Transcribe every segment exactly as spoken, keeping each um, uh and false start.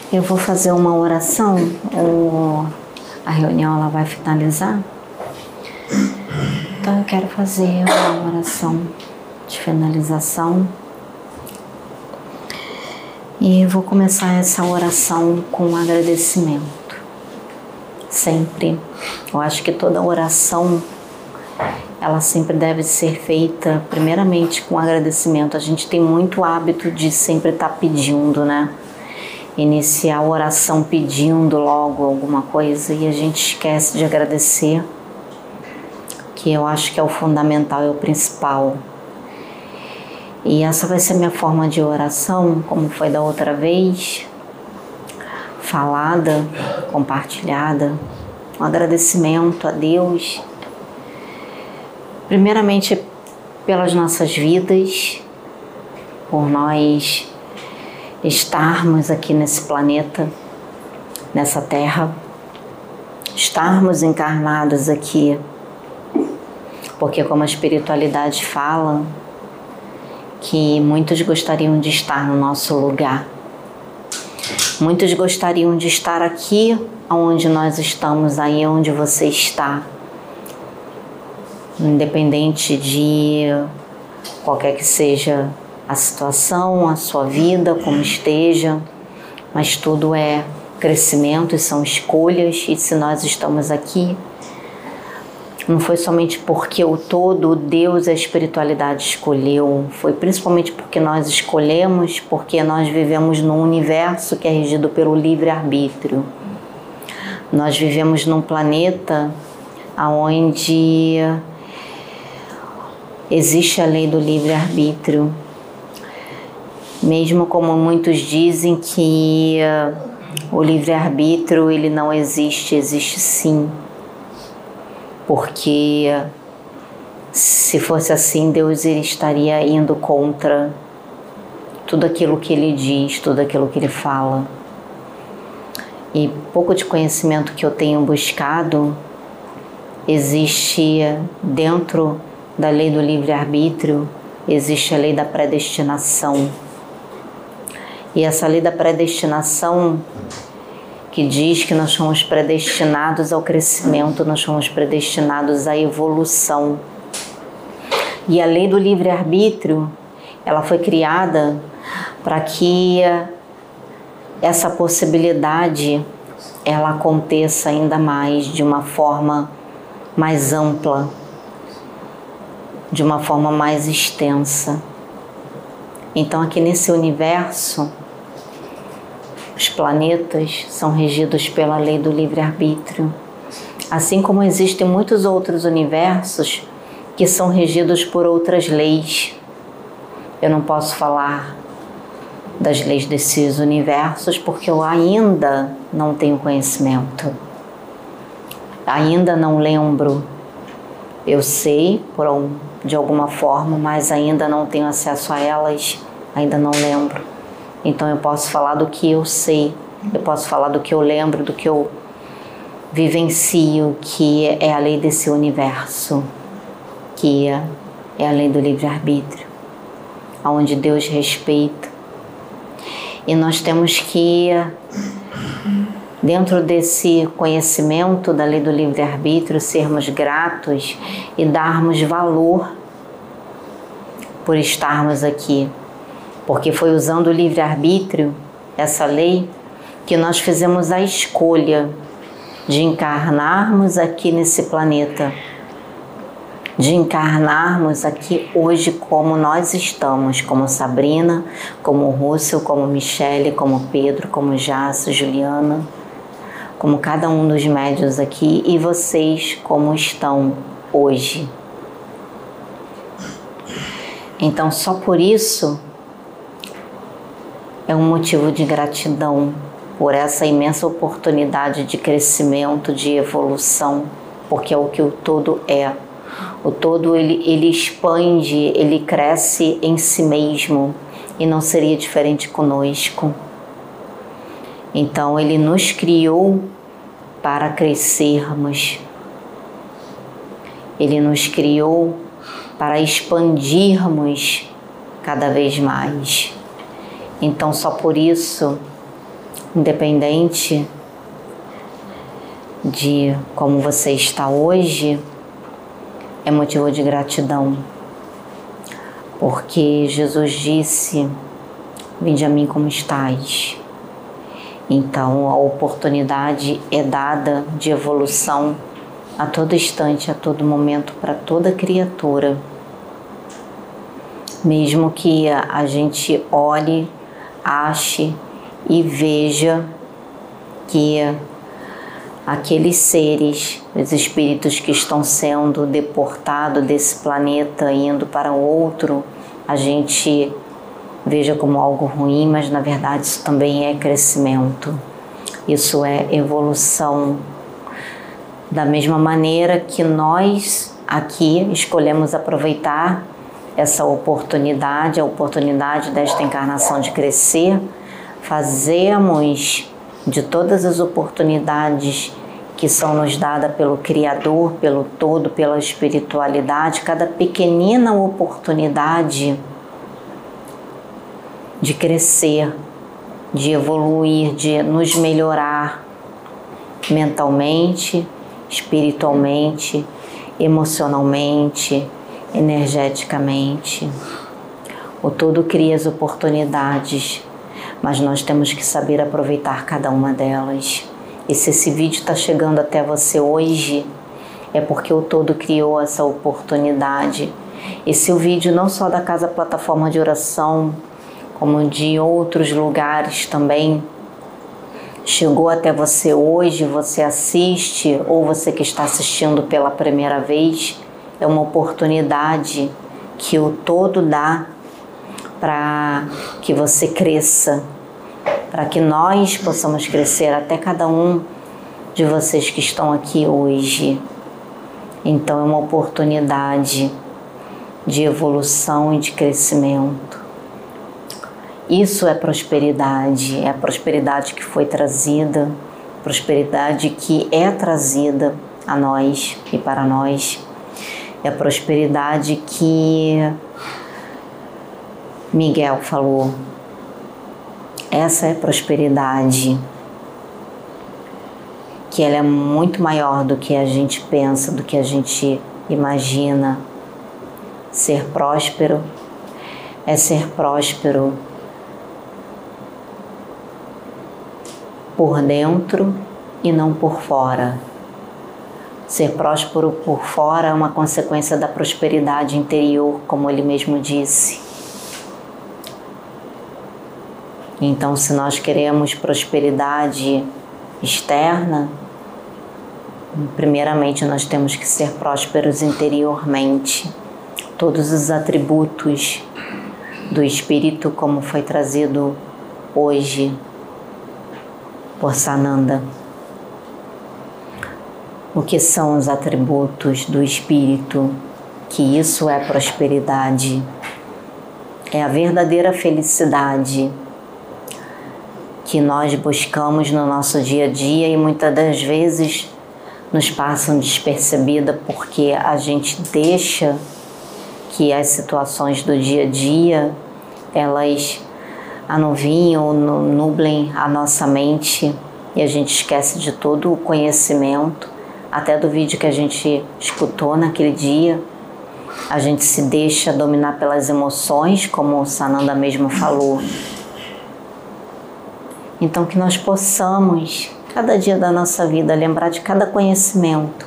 Eu vou fazer uma oração, ou a reunião ela vai finalizar. Então eu quero fazer uma oração de finalização. E eu vou começar essa oração com agradecimento. Sempre. Eu acho que toda oração, ela sempre deve ser feita primeiramente com agradecimento. A gente tem muito hábito de sempre estar pedindo, né? Iniciar a oração pedindo logo alguma coisa e a gente esquece de agradecer, que eu acho que é o fundamental, é o principal. E essa vai ser minha forma de oração, como foi da outra vez, falada, compartilhada, um agradecimento a Deus, primeiramente pelas nossas vidas, por nós estarmos aqui nesse planeta, nessa terra, estarmos encarnados aqui, porque como a espiritualidade fala, que muitos gostariam de estar no nosso lugar. Muitos gostariam de estar aqui onde nós estamos, aí onde você está. Independente de qualquer que seja a situação, a sua vida, como esteja, mas tudo é crescimento e são escolhas, e se nós estamos aqui, não foi somente porque o todo, Deus e a espiritualidade escolheu, foi principalmente porque nós escolhemos, porque nós vivemos num universo que é regido pelo livre-arbítrio. Nós vivemos num planeta onde existe a lei do livre-arbítrio. Mesmo como muitos dizem que uh, o livre-arbítrio ele não existe, existe sim. Porque uh, se fosse assim, Deus ele estaria indo contra tudo aquilo que Ele diz, tudo aquilo que Ele fala. E pouco de conhecimento que eu tenho buscado, existe dentro da lei do livre-arbítrio, existe a lei da predestinação. E essa lei da predestinação que diz que nós somos predestinados ao crescimento, nós somos predestinados à evolução. E a lei do livre-arbítrio, ela foi criada para que essa possibilidade ela aconteça ainda mais, de uma forma mais ampla, de uma forma mais extensa. Então aqui nesse universo, os planetas são regidos pela lei do livre-arbítrio, assim como existem muitos outros universos que são regidos por outras leis. Eu não posso falar das leis desses universos porque eu ainda não tenho conhecimento, ainda não lembro. Eu sei por um, de alguma forma, mas ainda não tenho acesso a elas, ainda não lembro. Então eu posso falar do que eu sei, eu posso falar do que eu lembro, do que eu vivencio, que é a lei desse universo, que é, é a lei do livre-arbítrio, onde Deus respeita. E nós temos que, dentro desse conhecimento da lei do livre-arbítrio, sermos gratos e darmos valor por estarmos aqui. Porque foi usando o livre-arbítrio, essa lei, que nós fizemos a escolha de encarnarmos aqui nesse planeta, de encarnarmos aqui hoje como nós estamos, como Sabrina, como Russell, como Michele, como Pedro, como Jasso, Juliana, como cada um dos médiuns aqui, e vocês como estão hoje. Então só por isso é um motivo de gratidão por essa imensa oportunidade de crescimento, de evolução, porque é o que o todo é. O todo ele, ele expande, ele cresce em si mesmo e não seria diferente conosco. Então ele nos criou para crescermos. Ele nos criou para expandirmos cada vez mais. Então só por isso independente de como você está hoje, é motivo de gratidão, porque Jesus disse: vinde a mim como estais. Então a oportunidade é dada de evolução a todo instante, a todo momento, para toda criatura. Mesmo que a gente olhe, ache e veja que aqueles seres, os espíritos que estão sendo deportados desse planeta, indo para outro, a gente veja como algo ruim, mas na verdade isso também é crescimento. Isso é evolução. Da mesma maneira que nós aqui escolhemos aproveitar essa oportunidade, a oportunidade desta encarnação de crescer, fazemos de todas as oportunidades que são nos dadas pelo Criador, pelo todo, pela espiritualidade, cada pequenina oportunidade de crescer, de evoluir, de nos melhorar mentalmente, espiritualmente, emocionalmente, energeticamente. O todo cria as oportunidades, mas nós temos que saber aproveitar cada uma delas. E se esse vídeo está chegando até você hoje, é porque o todo criou essa oportunidade. E se o vídeo não só da Casa Plataforma de Oração, como de outros lugares também, chegou até você hoje, você assiste, ou você que está assistindo pela primeira vez, é uma oportunidade que o todo dá para que você cresça, para que nós possamos crescer, até cada um de vocês que estão aqui hoje. Então é uma oportunidade de evolução e de crescimento. Isso é prosperidade, é a prosperidade que foi trazida, prosperidade que é trazida a nós e para nós. É a prosperidade que Miguel falou. Essa é prosperidade, que ela é muito maior do que a gente pensa, do que a gente imagina. Ser próspero é ser próspero por dentro e não por fora. Ser próspero por fora é uma consequência da prosperidade interior, como ele mesmo disse. Então, se nós queremos prosperidade externa, primeiramente nós temos que ser prósperos interiormente. Todos os atributos do espírito, como foi trazido hoje por Sananda. O que são os atributos do espírito? Que isso é prosperidade. É a verdadeira felicidade que nós buscamos no nosso dia a dia e muitas das vezes nos passam despercebida porque a gente deixa que as situações do dia a dia elas anuviem ou nublem a nossa mente e a gente esquece de todo o conhecimento, até do vídeo que a gente escutou naquele dia. A gente se deixa dominar pelas emoções, como o Sananda mesmo falou. Então que nós possamos, cada dia da nossa vida, lembrar de cada conhecimento,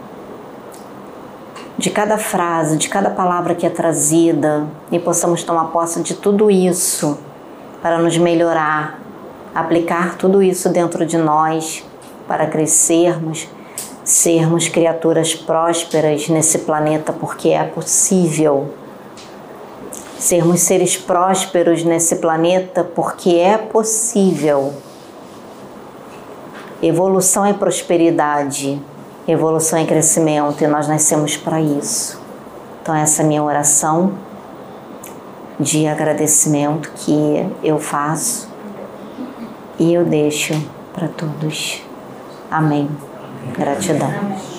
de cada frase, de cada palavra que é trazida, e possamos tomar posse de tudo isso para nos melhorar, aplicar tudo isso dentro de nós, para crescermos, sermos criaturas prósperas nesse planeta, porque é possível. Sermos seres prósperos nesse planeta, porque é possível. Evolução é prosperidade, evolução é crescimento, e nós nascemos para isso. Então essa é a minha oração de agradecimento que eu faço e eu deixo para todos. Amém. Gratidão.